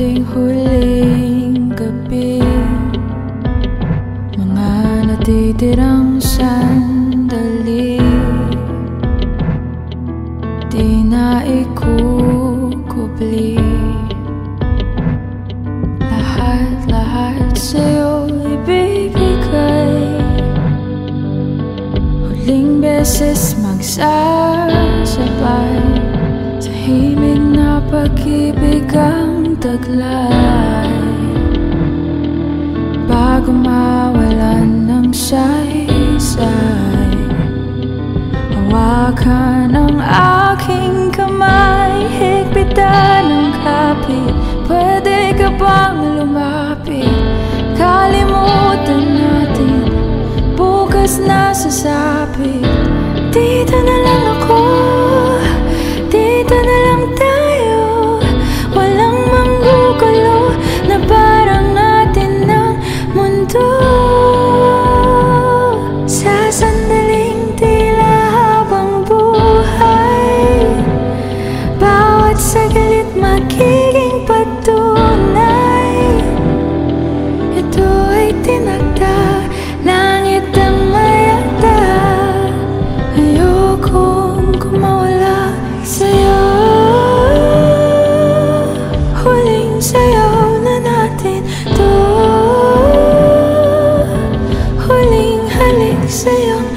ating huling gabi, mga natitirang sandali, di na ikukubli. Lahat sa'yo ibibigay, huling beses magsasabay, tahimik na pag-ibig ang taglay, bago mawalan ng saysay. Hawakan ang aking kamay, higpitan ang kapit, pwede ka bang lumapit? Kalimutan natin, bukas na sasapit. Dito na lang ako, dito na lang tayo, walang manggugulo na parang natin ng mundo. Sa sandaling tila habang buhay, bawat saglit magiging patunay. Ito ay tinakda, langit ang mayakda, ayokong kumawala sa'yo. Huling sayaw na natin to, huling halik sa'yo.